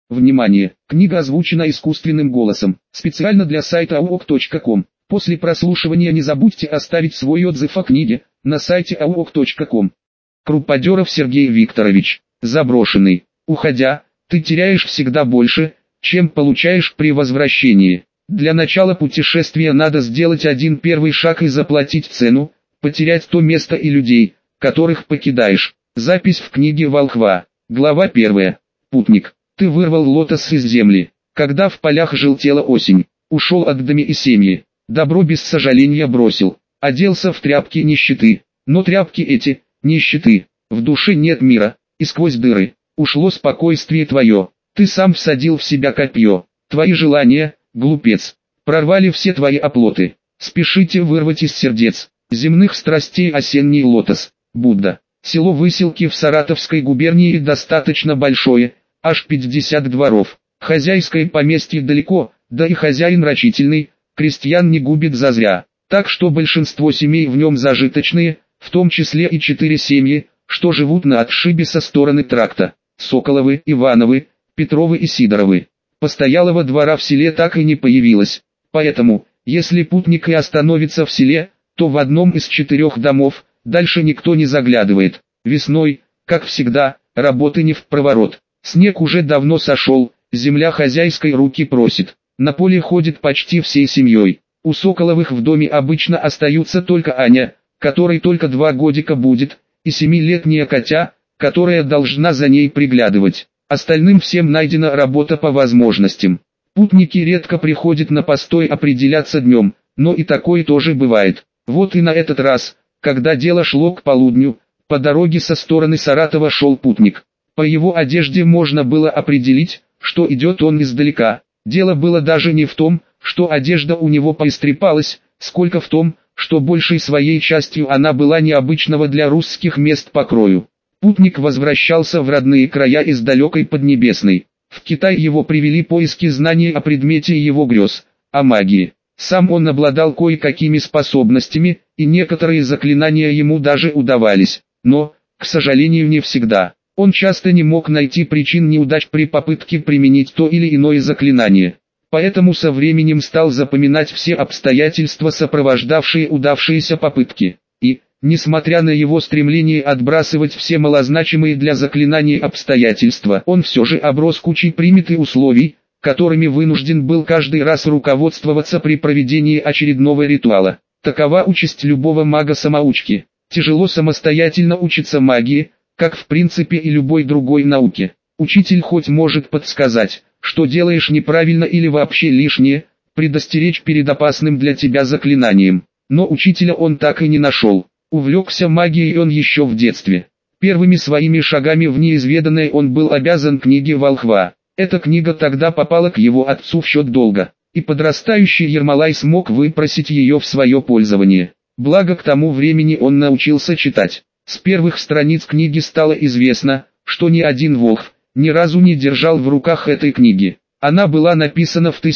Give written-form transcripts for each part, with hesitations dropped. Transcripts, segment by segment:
Внимание! Книга озвучена искусственным голосом, специально для сайта auk.com. После прослушивания не забудьте оставить свой отзыв о книге на сайте auk.com. Круподеров Сергей Викторович. Заброшенный. Уходя, ты теряешь всегда больше, чем получаешь при возвращении. Для начала путешествия надо сделать один первый шаг и заплатить цену, потерять то место и людей, которых покидаешь. Запись в книге Волхва. Глава 1. Путник. Ты вырвал лотос из земли, когда в полях желтела осень, ушел от дома и семьи, добро без сожаления бросил, оделся в тряпки нищеты, но тряпки эти, нищеты, в душе нет мира, и сквозь дыры, ушло спокойствие твое, ты сам всадил в себя копье, твои желания, глупец, прорвали все твои оплоты, спешите вырвать из сердец, земных страстей осенний лотос, Будда. Село Выселки в Саратовской губернии достаточно большое, аж 50 дворов. Хозяйское поместье далеко, да и хозяин рачительный, крестьян не губит зазря. Так что большинство семей в нем зажиточные, в том числе и 4 семьи, что живут на отшибе со стороны тракта. Соколовы, Ивановы, Петровы и Сидоровы. Постоялого двора в селе так и не появилось. Поэтому, если путник и остановится в селе, то в одном из 4 домов, дальше никто не заглядывает. Весной, как всегда, работы не впроворот. Снег уже давно сошел, земля хозяйской руки просит. На поле ходит почти всей семьей. У Соколовых в доме обычно остаются только Аня, которой только 2 годика будет, и 7-летняя Катя, которая должна за ней приглядывать. Остальным всем найдена работа по возможностям. Путники редко приходят на постой определяться днем, но и такое тоже бывает. Вот и на этот раз, когда дело шло к полудню, по дороге со стороны Саратова шел путник. По его одежде можно было определить, что идет он издалека. Дело было даже не в том, что одежда у него поистрепалась, сколько в том, что большей своей частью она была необычного для русских мест по крою. Путник возвращался в родные края из далекой Поднебесной. В Китай его привели поиски знаний о предмете его грез, о магии. Сам он обладал кое-какими способностями, и некоторые заклинания ему даже удавались, но, к сожалению, не всегда. Он часто не мог найти причин неудач при попытке применить то или иное заклинание. Поэтому со временем стал запоминать все обстоятельства, сопровождавшие удавшиеся попытки. И, несмотря на его стремление отбрасывать все малозначимые для заклинаний обстоятельства, он все же оброс кучей примет и условий, которыми вынужден был каждый раз руководствоваться при проведении очередного ритуала. Такова участь любого мага-самоучки. Тяжело самостоятельно учиться магии, как в принципе и любой другой науке. Учитель хоть может подсказать, что делаешь неправильно или вообще лишнее, предостеречь перед опасным для тебя заклинанием. Но учителя он так и не нашел. Увлекся магией он еще в детстве. Первыми своими шагами в неизведанное он был обязан книге Волхва. Эта книга тогда попала к его отцу в счет долга, и подрастающий Ермолай смог выпросить ее в свое пользование. Благо к тому времени он научился читать. С первых страниц книги стало известно, что ни один волхв ни разу не держал в руках этой книги. Она была написана в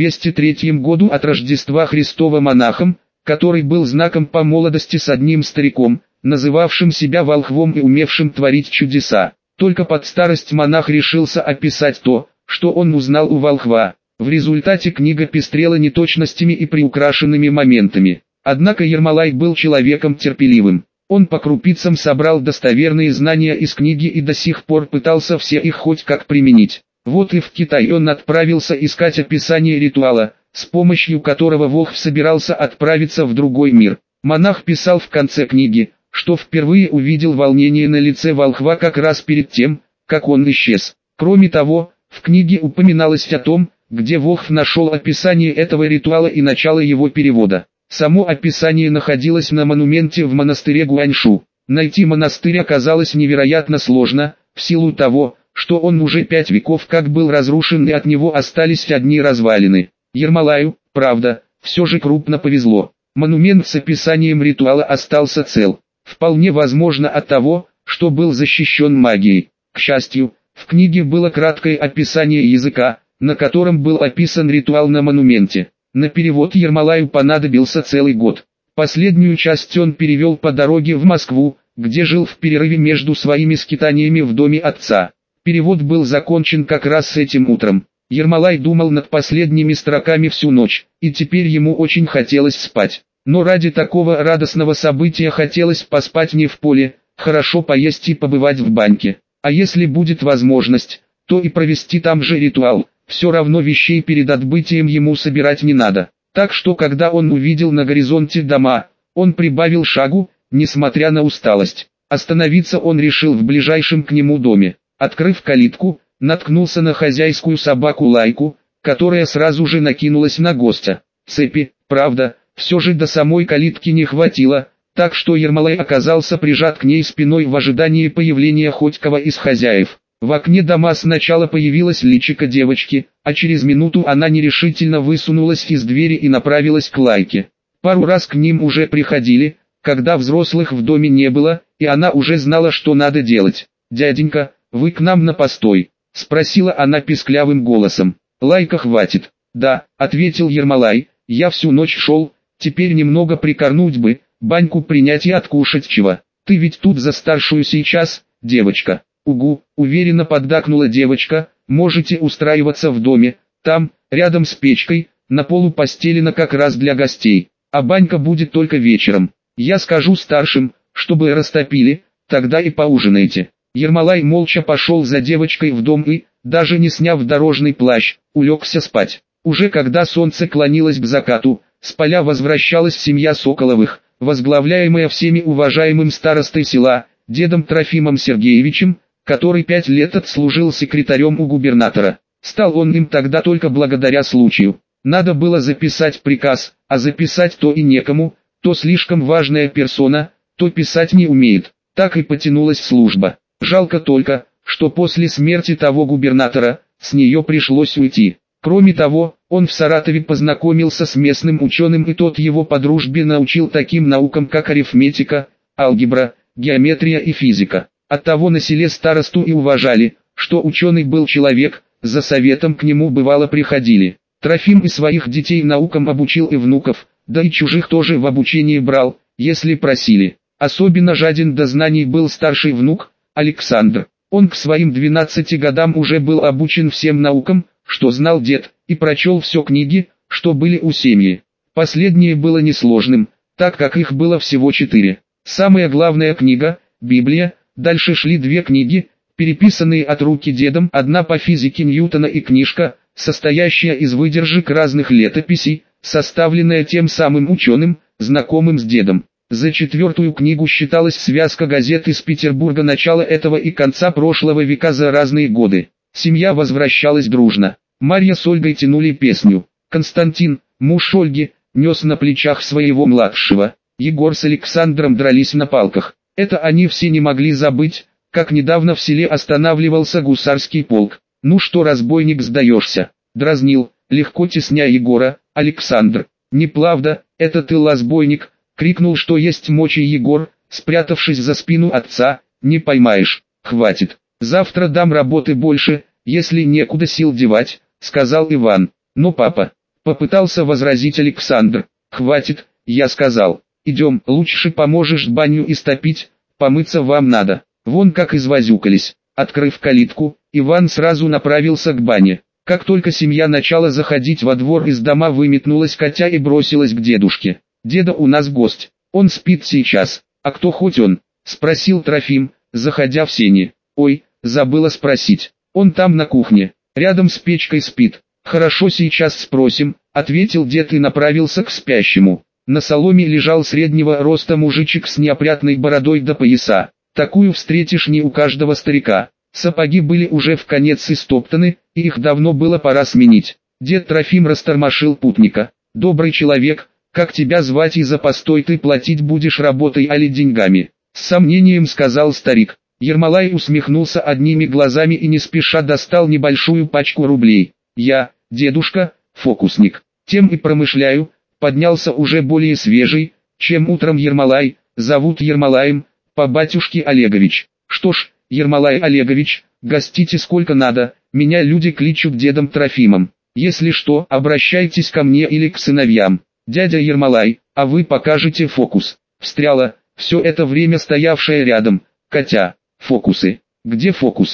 1203 году от Рождества Христова монахом, который был знаком по молодости с одним стариком, называвшим себя волхвом и умевшим творить чудеса. Только под старость монах решился описать то, что он узнал у волхва. В результате книга пестрела неточностями и приукрашенными моментами. Однако Ермолай был человеком терпеливым. Он по крупицам собрал достоверные знания из книги и до сих пор пытался все их хоть как применить. Вот и в Китай он отправился искать описание ритуала, с помощью которого волхв собирался отправиться в другой мир. Монах писал в конце книги, что впервые увидел волнение на лице волхва как раз перед тем, как он исчез. Кроме того, в книге упоминалось о том, где волхв нашел описание этого ритуала и начало его перевода. Само описание находилось на монументе в монастыре Гуаньшу. Найти монастырь оказалось невероятно сложно, в силу того, что он уже 5 веков как был разрушен и от него остались одни развалины. Ермолаю, правда, все же крупно повезло. Монумент с описанием ритуала остался цел. Вполне возможно от того, что был защищен магией. К счастью, в книге было краткое описание языка, на котором был описан ритуал на монументе. На перевод Ермолаю понадобился целый год. Последнюю часть он перевел по дороге в Москву, где жил в перерыве между своими скитаниями в доме отца. Перевод был закончен как раз с этим утром. Ермолай думал над последними строками всю ночь, и теперь ему очень хотелось спать. Но ради такого радостного события хотелось поспать не в поле, хорошо поесть и побывать в баньке. А если будет возможность, то и провести там же ритуал, все равно вещей перед отбытием ему собирать не надо. Так что когда он увидел на горизонте дома, он прибавил шагу, несмотря на усталость. Остановиться он решил в ближайшем к нему доме. Открыв калитку, наткнулся на хозяйскую собаку Лайку, которая сразу же накинулась на гостя. Цепи, правда, все же до самой калитки не хватило, так что Ермолай оказался прижат к ней спиной в ожидании появления хоть кого из хозяев. В окне дома сначала появилась личико девочки, а через минуту она нерешительно высунулась из двери и направилась к Лайке. Пару раз к ним уже приходили, когда взрослых в доме не было, и она уже знала, что надо делать. «Дяденька, вы к нам на постой?» — спросила она писклявым голосом. «Лайка хватит». «Да», — ответил Ермолай, — «я всю ночь шел, теперь немного прикорнуть бы, баньку принять и откушать чего. Ты ведь тут за старшую сейчас, девочка». «Угу», — уверенно поддакнула девочка, — «можете устраиваться в доме, там, рядом с печкой, на полу постелено как раз для гостей, а банька будет только вечером. Я скажу старшим, чтобы растопили, тогда и поужинайте». Ермолай молча пошел за девочкой в дом и, даже не сняв дорожный плащ, улегся спать. Уже когда солнце клонилось к закату, с поля возвращалась семья Соколовых, возглавляемая всеми уважаемым старостой села, дедом Трофимом Сергеевичем, который 5 лет отслужил секретарем у губернатора. Стал он им тогда только благодаря случаю. Надо было записать приказ, а записать то и некому, то слишком важная персона, то писать не умеет. Так и потянулась служба. Жалко только, что после смерти того губернатора, с нее пришлось уйти. Кроме того, он в Саратове познакомился с местным ученым, и тот его по дружбе научил таким наукам, как арифметика, алгебра, геометрия и физика. Оттого на селе старосту и уважали, что ученый был человек, за советом к нему бывало приходили. Трофим и своих детей наукам обучил и внуков, да и чужих тоже в обучение брал, если просили. Особенно жаден до знаний был старший внук, Александр. Он к своим 12 годам уже был обучен всем наукам, что знал дед, и прочел все книги, что были у семьи. Последнее было несложным, так как их было всего 4. Самая главная книга – Библия, дальше шли 2 книги, переписанные от руки дедом, одна по физике Ньютона и книжка, состоящая из выдержек разных летописей, составленная тем самым ученым, знакомым с дедом. За 4-ю книгу считалась связка газет из Петербурга начала этого и конца прошлого века за разные годы. Семья возвращалась дружно. Марья с Ольгой тянули песню. Константин, муж Ольги, нес на плечах своего младшего. Егор с Александром дрались на палках. Это они все не могли забыть, как недавно в селе останавливался гусарский полк. «Ну что, разбойник, сдаешься?» — дразнил, легко тесня Егора, Александр. «Неправда, это ты, разбойник!» — крикнул, что есть мочи Егор, спрятавшись за спину отца. «Не поймаешь, хватит. Завтра дам работы больше, если некуда сил девать», — сказал Иван. «Но папа», — попытался возразить Александр. «Хватит, я сказал. Идем, лучше поможешь баню истопить, помыться вам надо». Вон как извозюкались. Открыв калитку, Иван сразу направился к бане. Как только семья начала заходить во двор, из дома выметнулась Катя и бросилась к дедушке. «Деда, у нас гость. Он спит сейчас». «А кто хоть он?» — спросил Трофим, заходя в сени. «Ой, забыла спросить. Он там на кухне, рядом с печкой спит». «Хорошо, сейчас спросим», — ответил дед и направился к спящему. На соломе лежал среднего роста мужичек с неопрятной бородой до пояса. Такую встретишь не у каждого старика. Сапоги были уже в конец истоптаны, и их давно было пора сменить. Дед Трофим растормошил путника. «Добрый человек, как тебя звать и за постой ты платить будешь работой али деньгами?» С сомнением сказал старик. Ермолай усмехнулся одними глазами и не спеша достал небольшую пачку рублей. «Я, дедушка, фокусник. Тем и промышляю», поднялся уже более свежий, чем утром Ермолай. «Зовут Ермолаем, по батюшке Олегович». «Что ж, Ермолай Олегович, гостите сколько надо, меня люди кличут дедом Трофимом. Если что, обращайтесь ко мне или к сыновьям. Дядя Ермолай, а вы покажете фокус». Встряла, все это время стоявшая рядом, Катя. «Фокусы? Где фокусы?»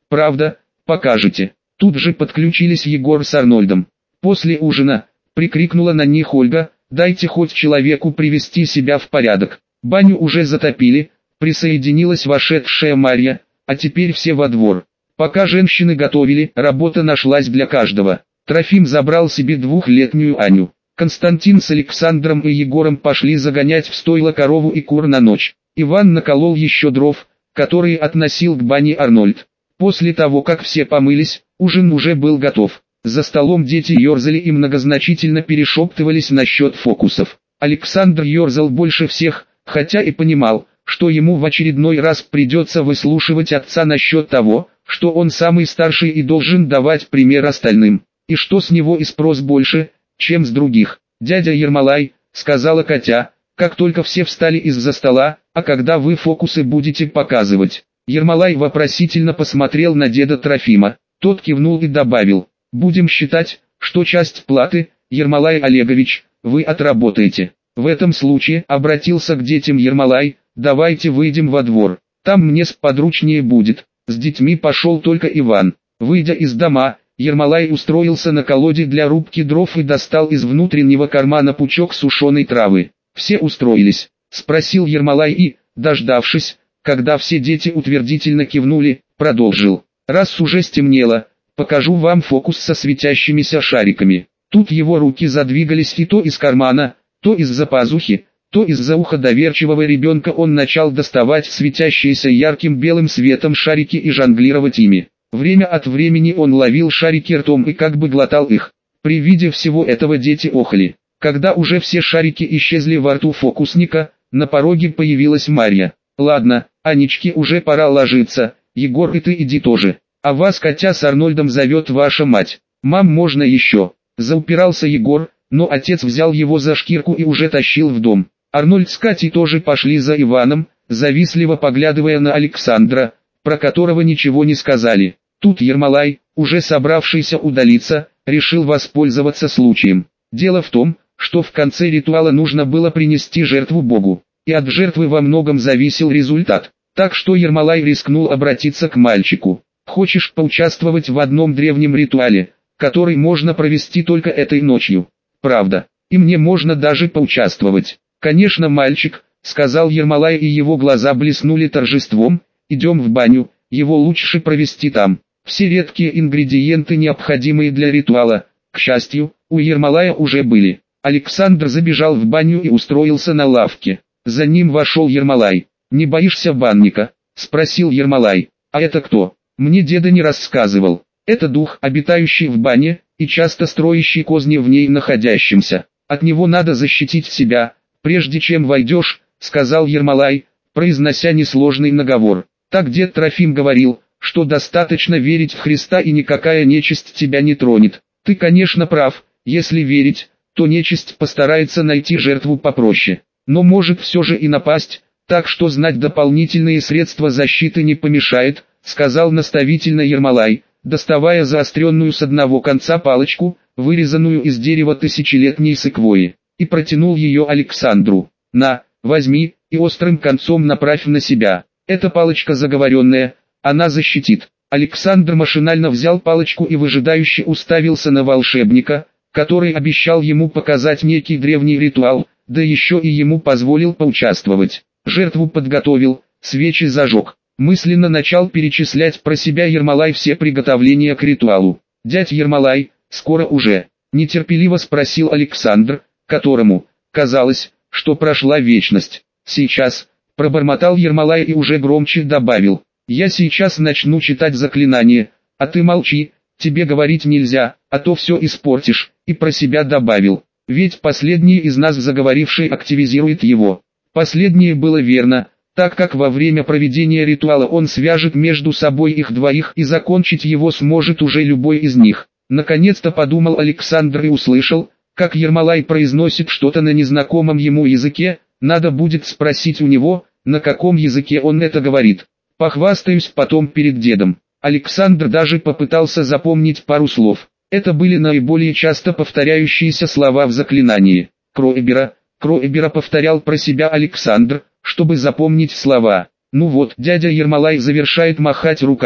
Правда, покажете. Тут же подключились Егор с Арнольдом. После ужина, прикрикнула на них Ольга, дайте хоть человеку привести себя в порядок. Баню уже затопили, присоединилась вошедшая Марья, а теперь все во двор. Пока женщины готовили, работа нашлась для каждого. Трофим забрал себе 2-летнюю Аню. Константин с Александром и Егором пошли загонять в стойло корову и кур на ночь. Иван наколол еще дров, которые относил к бане Арнольд. После того, как все помылись, ужин уже был готов. За столом дети ерзали и многозначительно перешептывались насчет фокусов. Александр ерзал больше всех, хотя и понимал, что ему в очередной раз придется выслушивать отца насчет того, что он самый старший и должен давать пример остальным. И что с него и спрос больше, чем с других. «Дядя Ермолай», — сказала Катя, как только все встали из-за стола, «а когда вы фокусы будете показывать?» Ермолай вопросительно посмотрел на деда Трофима. Тот кивнул и добавил: «Будем считать, что часть платы, Ермолай Олегович, вы отработаете. В этом случае обратился к детям Ермолай: давайте выйдем во двор, там мне сподручнее будет». С детьми пошел только Иван. Выйдя из дома, Ермолай устроился на колоде для рубки дров и достал из внутреннего кармана пучок сушеной травы. «Все устроились?» — спросил Ермолай и, дождавшись, когда все дети утвердительно кивнули, продолжил: «Раз уже стемнело, покажу вам фокус со светящимися шариками». Тут его руки задвигались и то из кармана, то из-за пазухи, то из-за уха доверчивого ребенка он начал доставать светящиеся ярким белым светом шарики и жонглировать ими. Время от времени он ловил шарики ртом и как бы глотал их. При виде всего этого дети охали. Когда уже все шарики исчезли во рту фокусника, на пороге появилась Марья. «Ладно, Анечке уже пора ложиться, Егор, и ты иди тоже. А вас Катя с Арнольдом зовет ваша мать. Мам, можно еще?» Заупирался Егор, но отец взял его за шкирку и уже тащил в дом. Арнольд с Катей тоже пошли за Иваном, завистливо поглядывая на Александра, про которого ничего не сказали. Тут Ермолай, уже собравшийся удалиться, решил воспользоваться случаем. Дело в том, что в конце ритуала нужно было принести жертву Богу, и от жертвы во многом зависел результат. Так что Ермолай рискнул обратиться к мальчику. «Хочешь поучаствовать в одном древнем ритуале, который можно провести только этой ночью? Правда, и мне можно даже поучаствовать». «Конечно, мальчик», — сказал Ермолай, и его глаза блеснули торжеством. «Идем в баню, его лучше провести там. Все редкие ингредиенты, необходимые для ритуала, к счастью, у Ермолая уже были». Александр забежал в баню и устроился на лавке. За ним вошел Ермолай. «Не боишься банника?» — спросил Ермолай. «А это кто?» «Мне деда не рассказывал. Это дух, обитающий в бане, и часто строящий козни в ней находящимся. От него надо защитить себя, прежде чем войдешь», — сказал Ермолай, произнося несложный наговор. Так дед Трофим говорил, что достаточно верить в Христа и никакая нечисть тебя не тронет. Ты, конечно, прав, если верить, то нечисть постарается найти жертву попроще, но может все же и напасть, так что знать дополнительные средства защиты не помешает, сказал наставительно Ермолай, доставая заостренную с одного конца палочку, вырезанную из дерева тысячелетней секвойи, и протянул ее Александру. «На, возьми, и острым концом направь на себя. Эта палочка заговоренная, она защитит». Александр машинально взял палочку и выжидающе уставился на волшебника, который обещал ему показать некий древний ритуал, да еще и ему позволил поучаствовать. Жертву подготовил, свечи зажег. Мысленно начал перечислять про себя Ермолай все приготовления к ритуалу. «Дядь Ермолай, скоро уже?» — нетерпеливо спросил Александр, которому казалось, что прошла вечность. «Сейчас», — пробормотал Ермолай и уже громче добавил: «Я сейчас начну читать заклинание, а ты молчи, тебе говорить нельзя, а то все испортишь», и про себя добавил: «Ведь последний из нас заговоривший активизирует его». Последнее было верно, так как во время проведения ритуала он свяжет между собой их двоих и закончить его сможет уже любой из них. Наконец-то подумал Александр и услышал, как Ермолай произносит что-то на незнакомом ему языке. Надо будет спросить у него, на каком языке он это говорит. Похвастаюсь потом перед дедом. Александр даже попытался запомнить пару слов. Это были наиболее часто повторяющиеся слова в заклинании. Кроэбера повторял про себя Александр, чтобы запомнить слова. «Ну вот, дядя Ермолай завершает махать руками»,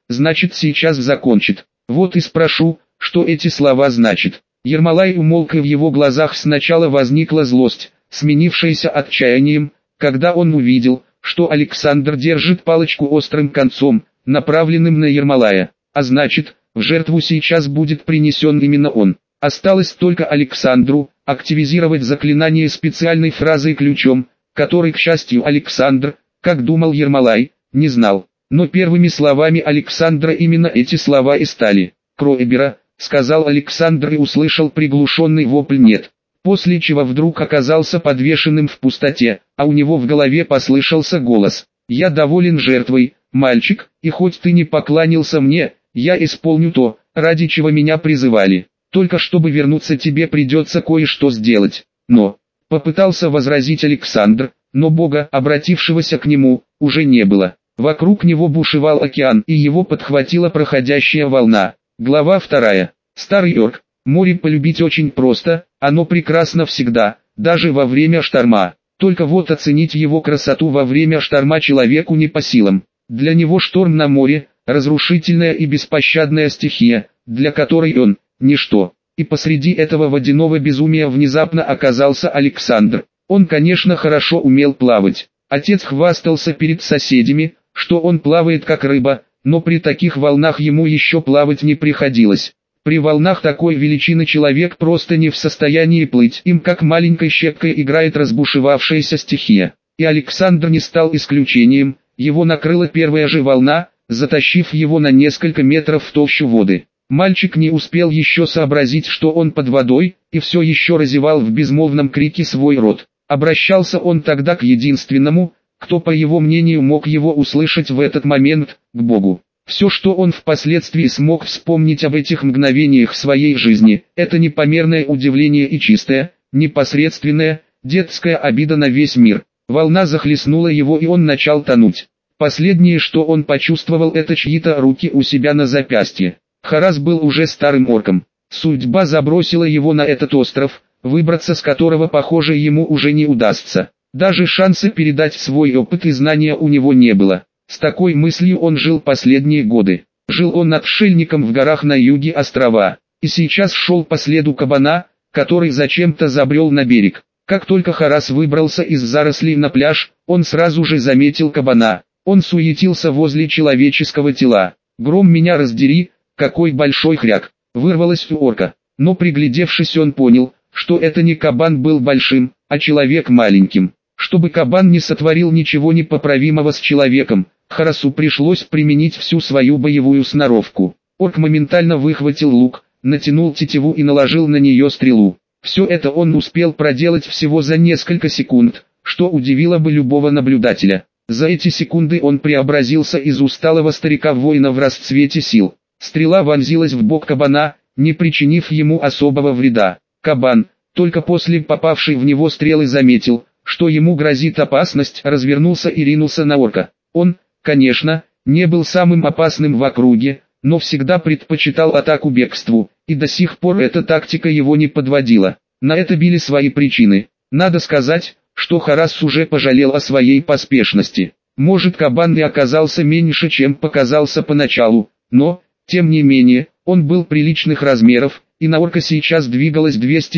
значит сейчас закончит. Вот и спрошу, что эти слова значат. Ермолай умолк, и в его глазах сначала возникла злость, сменившаяся отчаянием, когда он увидел, что Александр держит палочку острым концом, направленным на Ермолая, а значит, в жертву сейчас будет принесен именно он. Осталось только Александру активизировать заклинание специальной фразой-ключом, который, к счастью, Александр, как думал Ермолай, не знал. Но первыми словами Александра именно эти слова и стали. «Кроебера», — сказал Александр и услышал приглушенный вопль «нет», после чего вдруг оказался подвешенным в пустоте, а у него в голове послышался голос: «Я доволен жертвой, мальчик, и хоть ты не поклонился мне, я исполню то, ради чего меня призывали. Только чтобы вернуться, тебе придется кое-что сделать». Но, попытался возразить Александр, но Бога, обратившегося к нему, уже не было. Вокруг него бушевал океан, и его подхватила проходящая волна. Глава 2. Старый Йорк. Море полюбить очень просто, оно прекрасно всегда, даже во время шторма. Только вот оценить его красоту во время шторма человеку не по силам. Для него шторм на море – разрушительная и беспощадная стихия, для которой он – ничто. И посреди этого водяного безумия внезапно оказался Александр. Он, конечно, хорошо умел плавать. Отец хвастался перед соседями, что он плавает как рыба, но при таких волнах ему еще плавать не приходилось. При волнах такой величины человек просто не в состоянии плыть, им как маленькой щепкой играет разбушевавшаяся стихия. И Александр не стал исключением, его накрыла первая же волна, затащив его на несколько метров в толщу воды. Мальчик не успел еще сообразить, что он под водой, и все еще разевал в безмолвном крике свой рот. Обращался он тогда к единственному, кто, по его мнению, мог его услышать в этот момент, к Богу. Все, что он впоследствии смог вспомнить об этих мгновениях своей жизни, это непомерное удивление и чистая, непосредственная, детская обида на весь мир. Волна захлестнула его, и он начал тонуть. Последнее, что он почувствовал, это чьи-то руки у себя на запястье. Харас был уже старым орком. Судьба забросила его на этот остров, выбраться с которого, похоже, ему уже не удастся. Даже шанса передать свой опыт и знания у него не было. С такой мыслью он жил последние годы. Жил он отшельником в горах на юге острова, и сейчас шел по следу кабана, который зачем-то забрел на берег. Как только Харас выбрался из зарослей на пляж, он сразу же заметил кабана. Он суетился возле человеческого тела. «Гром меня раздери, какой большой хряк!» вырвалось у орка. Но приглядевшись, он понял, что это не кабан был большим, а человек маленьким. Чтобы кабан не сотворил ничего непоправимого с человеком, Харасу пришлось применить всю свою боевую сноровку. Орк моментально выхватил лук, натянул тетиву и наложил на нее стрелу. Все это он успел проделать всего за несколько секунд, что удивило бы любого наблюдателя. За эти секунды он преобразился из усталого старика-воина в расцвете сил. Стрела вонзилась в бок кабана, не причинив ему особого вреда. Кабан, только после попавшей в него стрелы, заметил, что ему грозит опасность, развернулся и ринулся на орка. Он, конечно, не был самым опасным в округе, но всегда предпочитал атаку бегству, и до сих пор эта тактика его не подводила. На это были свои причины. Надо сказать, что Харас уже пожалел о своей поспешности. Может, кабан и оказался меньше, чем показался поначалу, но, тем не менее, он был приличных размеров, и на орка сейчас двигалось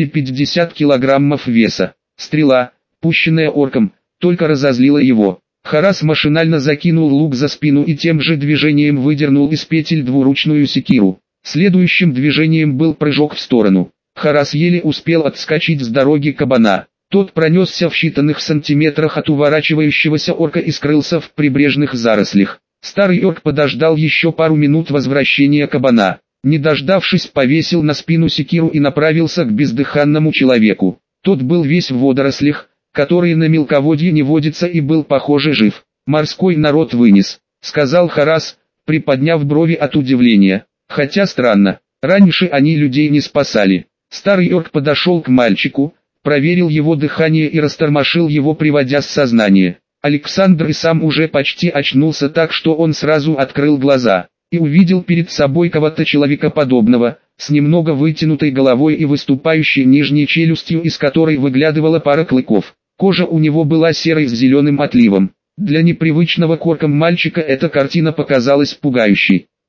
250 килограммов веса. Стрела, пущенная орком, только разозлила его. Харас машинально закинул лук за спину и тем же движением выдернул из петель двуручную секиру. Следующим движением был прыжок в сторону. Харас еле успел отскочить с дороги кабана. Тот пронесся в считанных сантиметрах от уворачивающегося орка и скрылся в прибрежных зарослях. Старый орк подождал еще пару минут возвращения кабана. Не дождавшись, повесил на спину секиру и направился к бездыханному человеку. Тот был весь в водорослях, которые на мелководье не водятся, и был, похоже, жив. «Морской народ вынес», — сказал Харас, приподняв брови от удивления. Хотя странно, раньше они людей не спасали. Старый орк подошел к мальчику, проверил его дыхание и растормошил его, приводя в сознание. Александр и сам уже почти очнулся, так что он сразу открыл глаза и увидел перед собой кого-то человекоподобного, с немного вытянутой головой и выступающей нижней челюстью, из которой выглядывала пара клыков. Кожа у него была серой с зеленым отливом. Для непривычного к оркам мальчика эта картина показалась пугающей.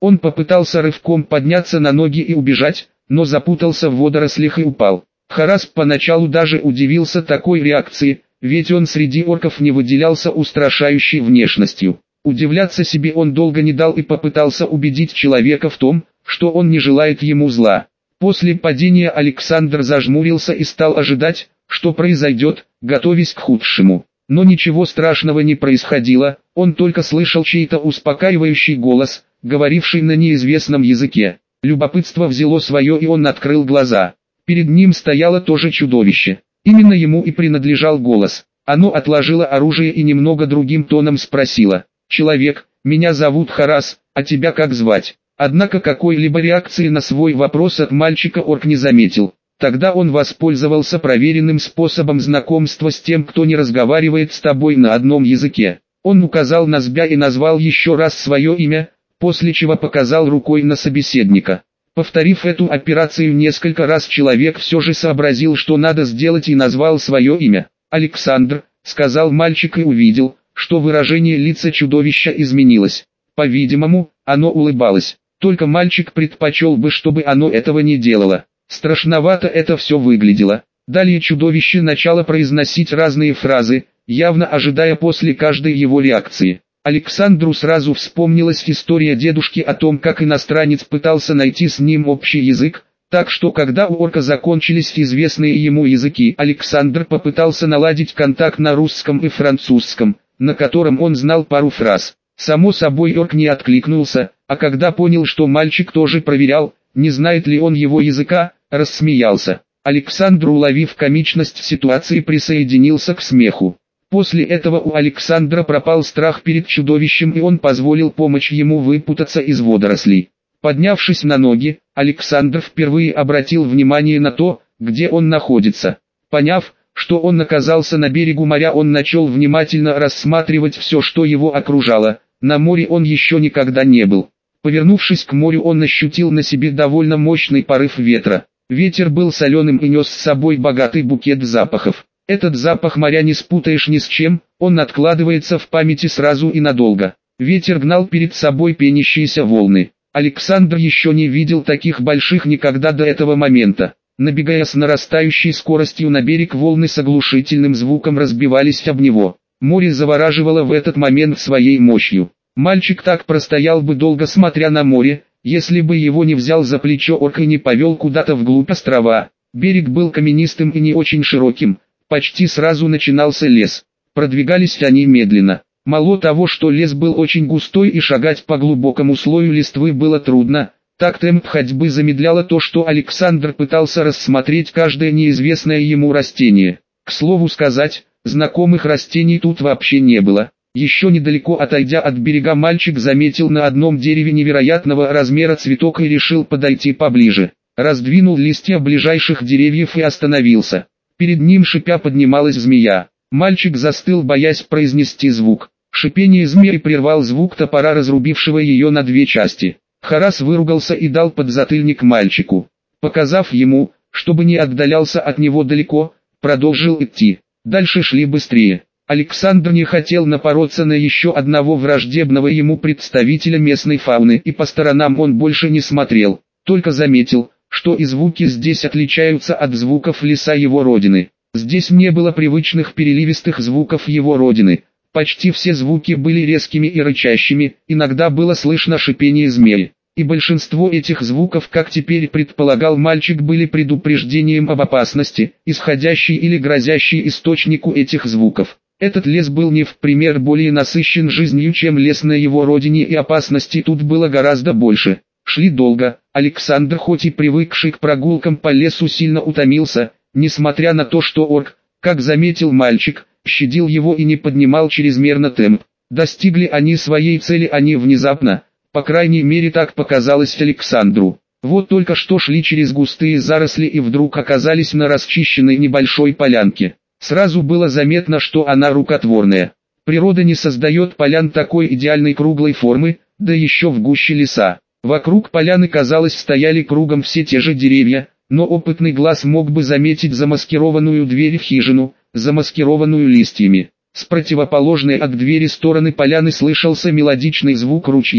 Он попытался рывком подняться на ноги и убежать, но запутался в водорослях и упал. Харас поначалу даже удивился такой реакции, ведь он среди орков не выделялся устрашающей внешностью. Удивляться себе он долго не дал и попытался убедить человека в том, что он не желает ему зла. После падения Александр зажмурился и стал ожидать, что произойдет, готовясь к худшему. Но ничего страшного не происходило, он только слышал чей-то успокаивающий голос, говоривший на неизвестном языке. Любопытство взяло свое, и он открыл глаза. Перед ним стояло тоже чудовище. Именно ему и принадлежал голос. Оно отложило оружие и немного другим тоном спросило: «Человек, меня зовут Харас, а тебя как звать?» Однако какой-либо реакции на свой вопрос от мальчика орк не заметил. Тогда он воспользовался проверенным способом знакомства с тем, кто не разговаривает с тобой на одном языке. Он указал на Збя и назвал еще раз свое имя, после чего показал рукой на собеседника. Повторив эту операцию несколько раз, человек все же сообразил, что надо сделать, и назвал свое имя. «Александр», — сказал мальчик и увидел, что выражение лица чудовища изменилось. По-видимому, оно улыбалось. Только мальчик предпочел бы, чтобы оно этого не делало. Страшновато это все выглядело. Далее чудовище начало произносить разные фразы, явно ожидая после каждой его реакции. Александру сразу вспомнилась история дедушки о том, как иностранец пытался найти с ним общий язык, так что когда у орка закончились известные ему языки, Александр попытался наладить контакт на русском и французском, на котором он знал пару фраз. Само собой орк не откликнулся, а когда понял, что мальчик тоже проверял, не знает ли он его языка, рассмеялся. Александр, уловив комичность ситуации, присоединился к смеху. После этого у Александра пропал страх перед чудовищем, и он позволил помочь ему выпутаться из водорослей. Поднявшись на ноги, Александр впервые обратил внимание на то, где он находится. Поняв, что он оказался на берегу моря, он начал внимательно рассматривать все, что его окружало. На море он еще никогда не был. Повернувшись к морю, он ощутил на себе довольно мощный порыв ветра. Ветер был соленым и нес с собой богатый букет запахов. Этот запах моря не спутаешь ни с чем, он откладывается в памяти сразу и надолго. Ветер гнал перед собой пенящиеся волны. Александр еще не видел таких больших никогда до этого момента. Набегая с нарастающей скоростью на берег, волны с оглушительным звуком разбивались об него. Море завораживало в этот момент своей мощью. Мальчик так простоял бы долго, смотря на море, если бы его не взял за плечо орк и не повел куда-то вглубь острова. Берег был каменистым и не очень широким. Почти сразу начинался лес. Продвигались они медленно. Мало того, что лес был очень густой и шагать по глубокому слою листвы было трудно, так темп ходьбы замедляло то, что Александр пытался рассмотреть каждое неизвестное ему растение. К слову сказать, знакомых растений тут вообще не было. Еще недалеко отойдя от берега, мальчик заметил на одном дереве невероятного размера цветок и решил подойти поближе. Раздвинул листья ближайших деревьев и остановился. Перед ним шипя поднималась змея. Мальчик застыл, боясь произнести звук. Шипение змеи прервал звук топора, разрубившего ее на две части. Харас выругался и дал подзатыльник мальчику. Показав ему, чтобы не отдалялся от него далеко, продолжил идти. Дальше шли быстрее. Александр не хотел напороться на еще одного враждебного ему представителя местной фауны, и по сторонам он больше не смотрел, только заметил, что и звуки здесь отличаются от звуков леса его родины. Здесь не было привычных переливистых звуков его родины. Почти все звуки были резкими и рычащими, иногда было слышно шипение змеи. И большинство этих звуков, как теперь предполагал мальчик, были предупреждением об опасности, исходящей или грозящей источнику этих звуков. Этот лес был не в пример более насыщен жизнью, чем лес на его родине, и опасностей тут было гораздо больше. Шли долго. Александр, хоть и привыкший к прогулкам по лесу, сильно утомился, несмотря на то, что орк, как заметил мальчик, щадил его и не поднимал чрезмерно темп. Достигли они своей цели они внезапно, по крайней мере так показалось Александру. Вот только что шли через густые заросли и вдруг оказались на расчищенной небольшой полянке. Сразу было заметно, что она рукотворная. Природа не создает полян такой идеальной круглой формы, да еще в гуще леса. Вокруг поляны, казалось, стояли кругом все те же деревья, но опытный глаз мог бы заметить замаскированную дверь в хижину, замаскированную листьями. С противоположной от двери стороны поляны слышался мелодичный звук ручья.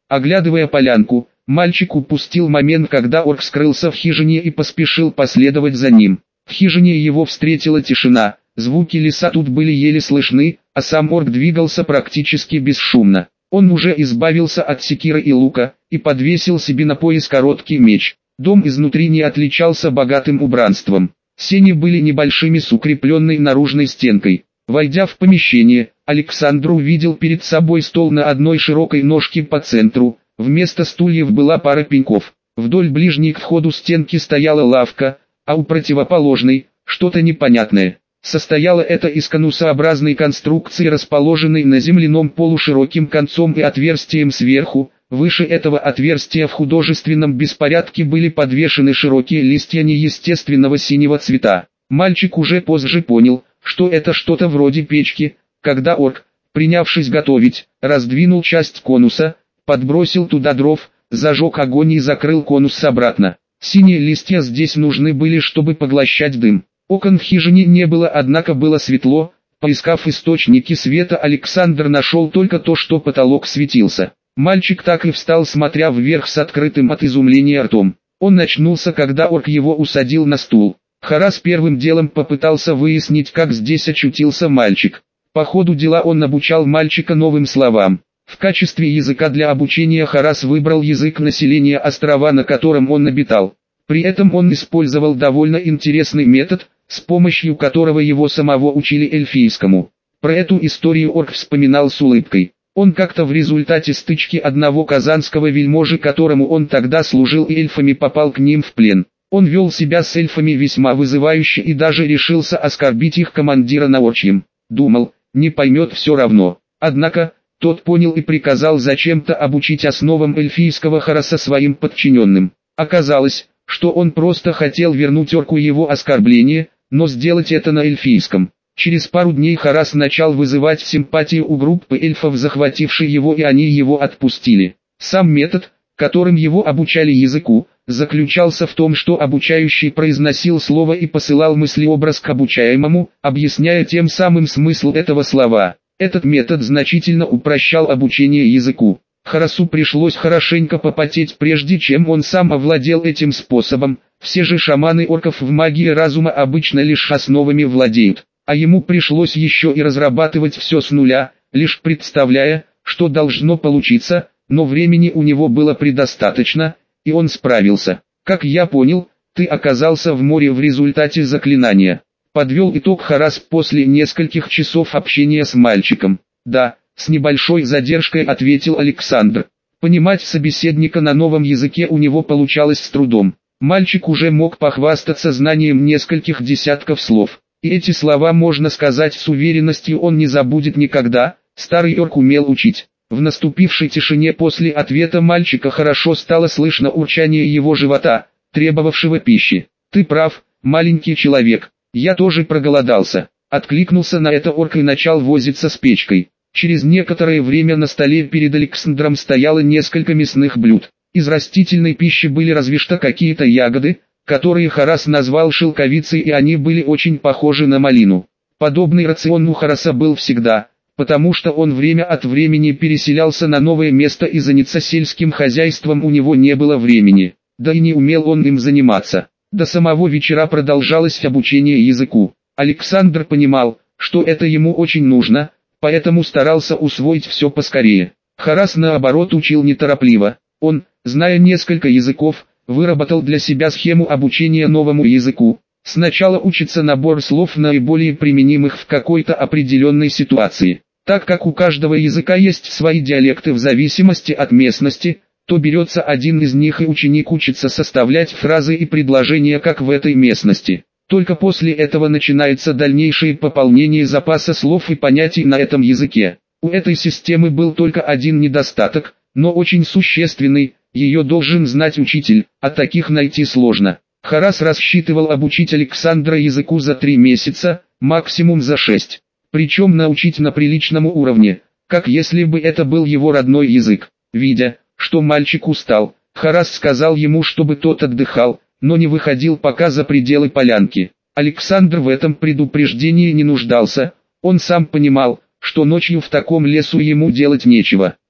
Оглядывая полянку, мальчик упустил момент, когда орк скрылся в хижине и поспешил последовать за ним. В хижине его встретила тишина, звуки леса тут были еле слышны, а сам орк двигался практически бесшумно. Он уже избавился от секиры и лука, и подвесил себе на пояс короткий меч. Дом изнутри не отличался богатым убранством. Сени были небольшими с укрепленной наружной стенкой. Войдя в помещение, Александр увидел перед собой стол на одной широкой ножке по центру. Вместо стульев была пара пеньков. Вдоль ближней к входу стенки стояла лавка, а у противоположной – что-то непонятное. Состояло это из конусообразной конструкции, расположенной на земляном полу широким концом и отверстием сверху. Выше этого отверстия в художественном беспорядке были подвешены широкие листья неестественного синего цвета. Мальчик уже позже понял, что это что-то вроде печки, когда орк, принявшись готовить, раздвинул часть конуса, подбросил туда дров, зажег огонь и закрыл конус обратно. Синие листья здесь нужны были, чтобы поглощать дым. Окон в хижине не было, однако было светло. Поискав источники света, Александр нашел только то, что потолок светился. Мальчик так и встал, смотря вверх с открытым от изумления ртом. Он очнулся, когда орк его усадил на стул. Харас первым делом попытался выяснить, как здесь очутился мальчик. По ходу дела он обучал мальчика новым словам. В качестве языка для обучения Харас выбрал язык населения острова, на котором он обитал. При этом он использовал довольно интересный метод, с помощью которого его самого учили эльфийскому. Про эту историю орк вспоминал с улыбкой. Он как-то в результате стычки одного казанского вельможи, которому он тогда служил, и эльфами, попал к ним в плен. Он вел себя с эльфами весьма вызывающе и даже решился оскорбить их командира на орчьем. Думал, не поймет, все равно. Однако, тот понял и приказал зачем-то обучить основам эльфийского Хараса своим подчиненным. Оказалось, что он просто хотел вернуть орку его оскорбление, но сделать это на эльфийском. Через пару дней Харас начал вызывать симпатию у группы эльфов, захватившей его, и они его отпустили. Сам метод, которым его обучали языку, заключался в том, что обучающий произносил слово и посылал мыслеобраз к обучаемому, объясняя тем самым смысл этого слова. Этот метод значительно упрощал обучение языку. Харасу пришлось хорошенько попотеть, прежде чем он сам овладел этим способом. Все же шаманы орков в магии разума обычно лишь основами владеют, а ему пришлось еще и разрабатывать все с нуля, лишь представляя, что должно получиться, но времени у него было предостаточно, и он справился. Как я понял, ты оказался в море в результате заклинания. Подвел итог Харас после нескольких часов общения с мальчиком. Да, с небольшой задержкой, ответил Александр. Понимать собеседника на новом языке у него получалось с трудом. Мальчик уже мог похвастаться знанием нескольких десятков слов. И эти слова, можно сказать с уверенностью, он не забудет никогда. Старый орк умел учить. В наступившей тишине после ответа мальчика хорошо стало слышно урчание его живота, требовавшего пищи. «Ты прав, маленький человек, я тоже проголодался». Откликнулся на это орк и начал возиться с печкой. Через некоторое время на столе перед Александром стояло несколько мясных блюд. Из растительной пищи были разве что какие-то ягоды, которые Харас назвал шелковицей, и они были очень похожи на малину. Подобный рацион у Хараса был всегда, потому что он время от времени переселялся на новое место, и заняться сельским хозяйством у него не было времени, да и не умел он им заниматься. До самого вечера продолжалось обучение языку. Александр понимал, что это ему очень нужно, поэтому старался усвоить все поскорее. Харас, наоборот, учил неторопливо. Он, зная несколько языков, выработал для себя схему обучения новому языку. Сначала учится набор слов, наиболее применимых в какой-то определенной ситуации. Так как у каждого языка есть свои диалекты в зависимости от местности, то берется один из них, и ученик учится составлять фразы и предложения как в этой местности. Только после этого начинается дальнейшее пополнение запаса слов и понятий на этом языке. У этой системы был только один недостаток, но очень существенный: ее должен знать учитель, а таких найти сложно. Харас рассчитывал обучить Александра языку за 3 месяца, максимум за 6. Причем научить на приличном уровне, как если бы это был его родной язык. Видя, что мальчик устал, Харас сказал ему, чтобы тот отдыхал, но не выходил пока за пределы полянки. Александр в этом предупреждении не нуждался, он сам понимал, что ночью в таком лесу ему делать нечего.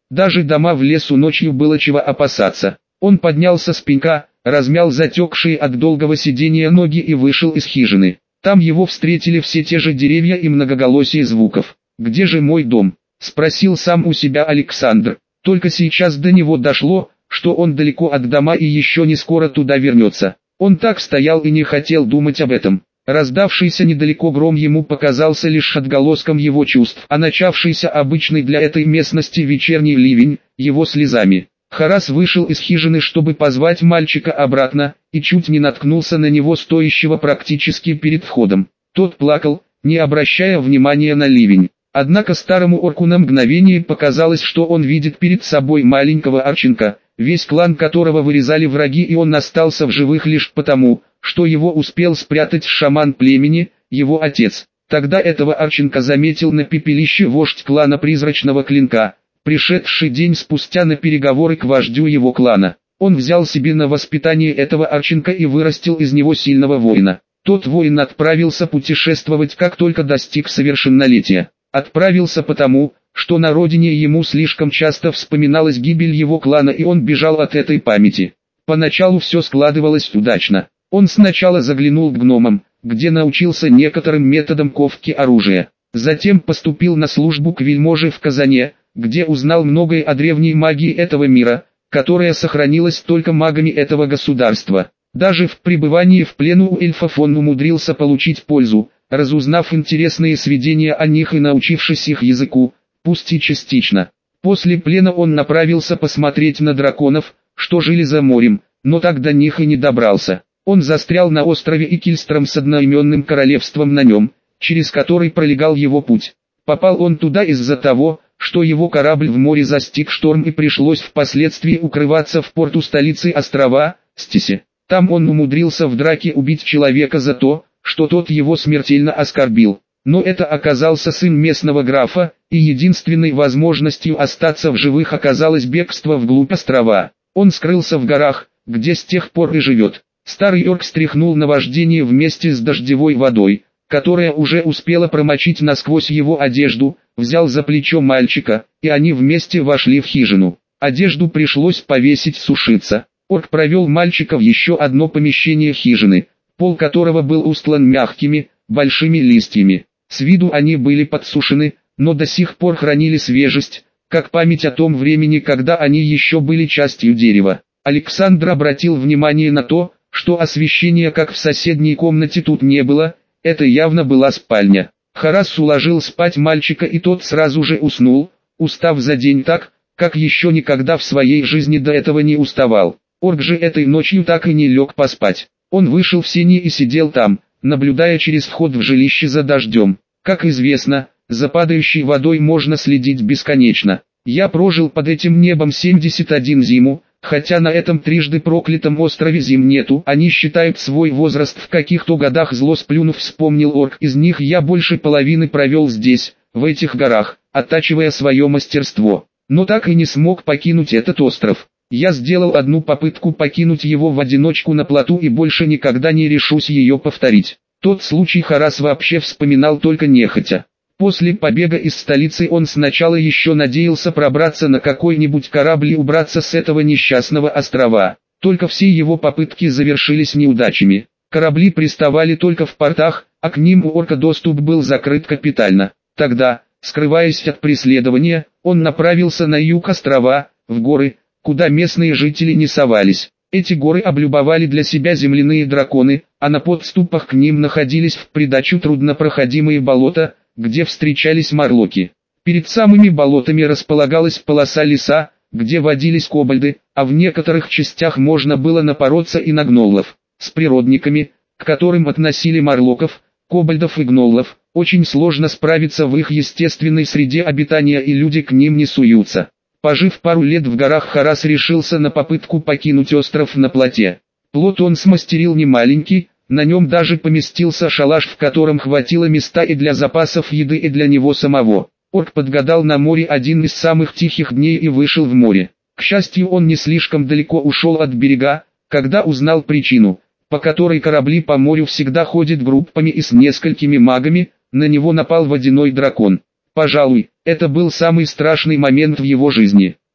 Даже дома в лесу ночью было чего опасаться. Он поднялся с пенька, размял затекшие от долгого сидения ноги и вышел из хижины. Там его встретили все те же деревья и многоголосие звуков. «Где же мой дом?» – спросил сам у себя Александр. Только сейчас до него дошло, что он далеко от дома и еще не скоро туда вернется. Он так стоял и не хотел думать об этом. Раздавшийся недалеко гром ему показался лишь отголоском его чувств, а начавшийся обычный для этой местности вечерний ливень, его слезами. Харас вышел из хижины, чтобы позвать мальчика обратно, и чуть не наткнулся на него, стоящего практически перед входом. Тот плакал, не обращая внимания на ливень. Однако старому орку на мгновение показалось, что он видит перед собой маленького Арченка, весь клан которого вырезали враги, и он остался в живых лишь потому, что его успел спрятать шаман племени, его отец. Тогда этого Арченка заметил на пепелище вождь клана Призрачного Клинка, пришедший день спустя на переговоры к вождю его клана. Он взял себе на воспитание этого Арченка и вырастил из него сильного воина. Тот воин отправился путешествовать, как только достиг совершеннолетия. Отправился потому, что на родине ему слишком часто вспоминалась гибель его клана, и он бежал от этой памяти. Поначалу все складывалось удачно. Он сначала заглянул к гномам, где научился некоторым методам ковки оружия. Затем поступил на службу к вельможе в Казане, где узнал многое о древней магии этого мира, которая сохранилась только магами этого государства. Даже в пребывании в плену у эльфов он умудрился получить пользу, разузнав интересные сведения о них и научившись их языку, пусть и частично. После плена он направился посмотреть на драконов, что жили за морем, но так до них и не добрался. Он застрял на острове Икельстром с одноименным королевством на нем, через который пролегал его путь. Попал он туда из-за того, что его корабль в море застиг шторм и пришлось впоследствии укрываться в порту столицы острова, Стисе. Там он умудрился в драке убить человека за то, что тот его смертельно оскорбил. Но это оказался сын местного графа, и единственной возможностью остаться в живых оказалось бегство вглубь острова. Он скрылся в горах, где с тех пор и живет. Старый орк стряхнул наваждение вместе с дождевой водой, которая уже успела промочить насквозь его одежду, взял за плечо мальчика, и они вместе вошли в хижину. Одежду пришлось повесить сушиться. Орк провел мальчика в еще одно помещение хижины, пол которого был устлан мягкими, большими листьями. С виду они были подсушены, но до сих пор хранили свежесть, как память о том времени, когда они еще были частью дерева. Александр обратил внимание на то, что освещения, как в соседней комнате, тут не было. Это явно была спальня. Харас уложил спать мальчика, и тот сразу же уснул, устав за день так, как еще никогда в своей жизни до этого не уставал. Орк же этой ночью так и не лег поспать. Он вышел в сени и сидел там, наблюдая через вход в жилище за дождем. Как известно, за падающей водой можно следить бесконечно. Я прожил под этим небом 71 зиму, хотя на этом трижды проклятом острове зим нету. Они считают свой возраст в каких-то годах, зло сплюнув вспомнил орк. Из них я больше половины провел здесь, в этих горах, оттачивая свое мастерство. Но так и не смог покинуть этот остров. Я сделал одну попытку покинуть его в одиночку на плоту и больше никогда не решусь ее повторить. Тот случай Харас вообще вспоминал только нехотя. После побега из столицы он сначала еще надеялся пробраться на какой-нибудь корабль и убраться с этого несчастного острова. Только все его попытки завершились неудачами. Корабли приставали только в портах, а к ним у орка доступ был закрыт капитально. Тогда, скрываясь от преследования, он направился на юг острова, в горы, куда местные жители не совались. Эти горы облюбовали для себя земляные драконы, а на подступах к ним находились в придачу труднопроходимые болота, где встречались морлоки. Перед самыми болотами располагалась полоса леса, где водились кобальды, а в некоторых частях можно было напороться и на гноллов. С природниками, к которым относили морлоков, кобальдов и гноллов, очень сложно справиться в их естественной среде обитания, и люди к ним не суются. Пожив пару лет в горах, Харас решился на попытку покинуть остров на плоте. Плот он смастерил немаленький, на нем даже поместился шалаш, в котором хватило места и для запасов еды, и для него самого. Орк подгадал на море один из самых тихих дней и вышел в море. К счастью, он не слишком далеко ушел от берега, когда узнал причину, по которой корабли по морю всегда ходят группами и с несколькими магами. На него напал водяной дракон. Пожалуй, это был самый страшный момент в его жизни.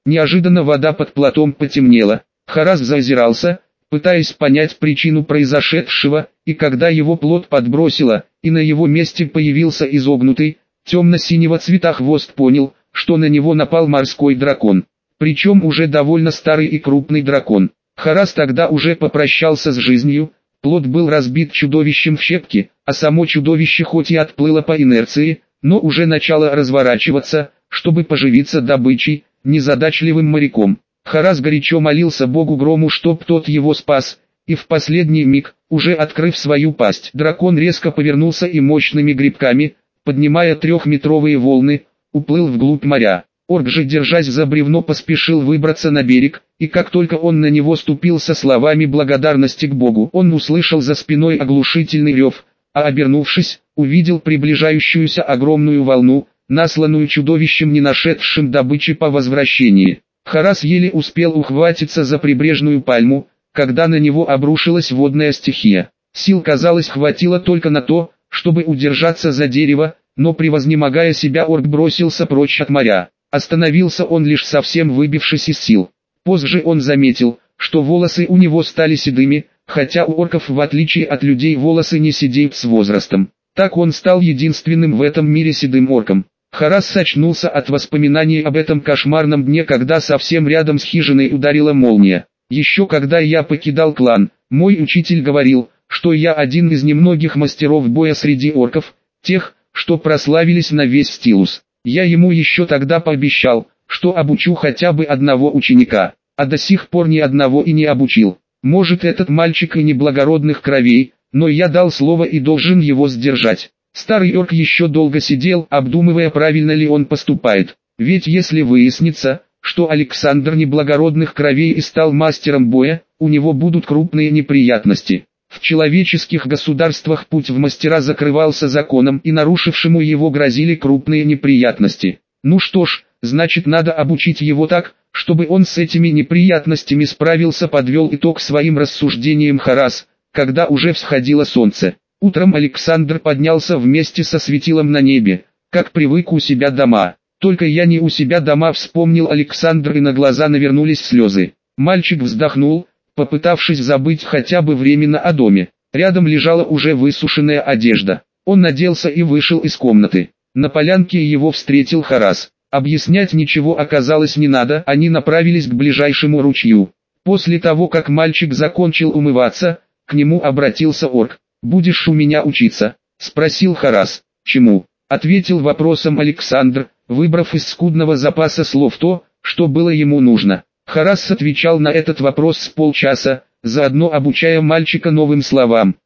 Неожиданно вода под плотом потемнела. Харас заозирался, пытаясь понять причину произошедшего, и когда его плот подбросило, и на его месте появился изогнутый, темно-синего цвета хвост, понял, что на него напал морской дракон. Причем уже довольно старый и крупный дракон. Харас тогда уже попрощался с жизнью, плот был разбит чудовищем в щепки, а само чудовище хоть и отплыло по инерции, но уже начало разворачиваться, чтобы поживиться добычей, незадачливым моряком. Харас горячо молился богу Грому, чтоб тот его спас, и в последний миг, уже открыв свою пасть, дракон резко повернулся и мощными грибками, поднимая 3-метровые волны, уплыл вглубь моря. Орк же, держась за бревно, поспешил выбраться на берег, и как только он на него ступил со словами благодарности к богу, он услышал за спиной оглушительный рев, а обернувшись, увидел приближающуюся огромную волну, насланную чудовищем, не нашедшим добычи по возвращении. Харас еле успел ухватиться за прибрежную пальму, когда на него обрушилась водная стихия. Сил, казалось, хватило только на то, чтобы удержаться за дерево, но превознемогая себя, орк бросился прочь от моря. Остановился он лишь совсем выбившись из сил. Позже он заметил, что волосы у него стали седыми, хотя у орков, в отличие от людей, волосы не седеют с возрастом. Так он стал единственным в этом мире седым орком. Харас очнулся от воспоминаний об этом кошмарном дне, когда совсем рядом с хижиной ударила молния. Еще когда я покидал клан, мой учитель говорил, что я один из немногих мастеров боя среди орков, тех, что прославились на весь Стилус. Я ему еще тогда пообещал, что обучу хотя бы одного ученика, а до сих пор ни одного и не обучил. Может, этот мальчик и не благородных кровей, но я дал слово и должен его сдержать. Старый орк еще долго сидел, обдумывая, правильно ли он поступает. Ведь если выяснится, что Александр неблагородных кровей и стал мастером боя, у него будут крупные неприятности. В человеческих государствах путь в мастера закрывался законом, и нарушившему его грозили крупные неприятности. Ну что ж, значит, надо обучить его так, чтобы он с этими неприятностями справился, подвел итог своим рассуждениям Харас, когда уже всходило солнце. Утром Александр поднялся вместе со светилом на небе, как привык у себя дома. Только я не у себя дома, вспомнил Александр, и на глаза навернулись слезы. Мальчик вздохнул, попытавшись забыть хотя бы временно о доме. Рядом лежала уже высушенная одежда. Он наделся и вышел из комнаты. На полянке его встретил Харас. Объяснять ничего оказалось не надо, они направились к ближайшему ручью. После того, как мальчик закончил умываться, к нему обратился орк. «Будешь у меня учиться?» — спросил Харас. «Чему?» — ответил вопросом Александр, выбрав из скудного запаса слов то, что было ему нужно. Харас отвечал на этот вопрос с полчаса, заодно обучая мальчика новым словам.